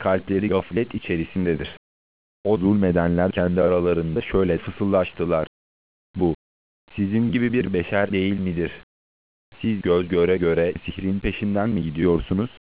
kalpleri gaflet içerisindedir. O zulmedenler kendi aralarında şöyle fısıldaştılar: Bu, sizin gibi bir beşer değil midir? Siz göz göre göre sihrin peşinden mi gidiyorsunuz?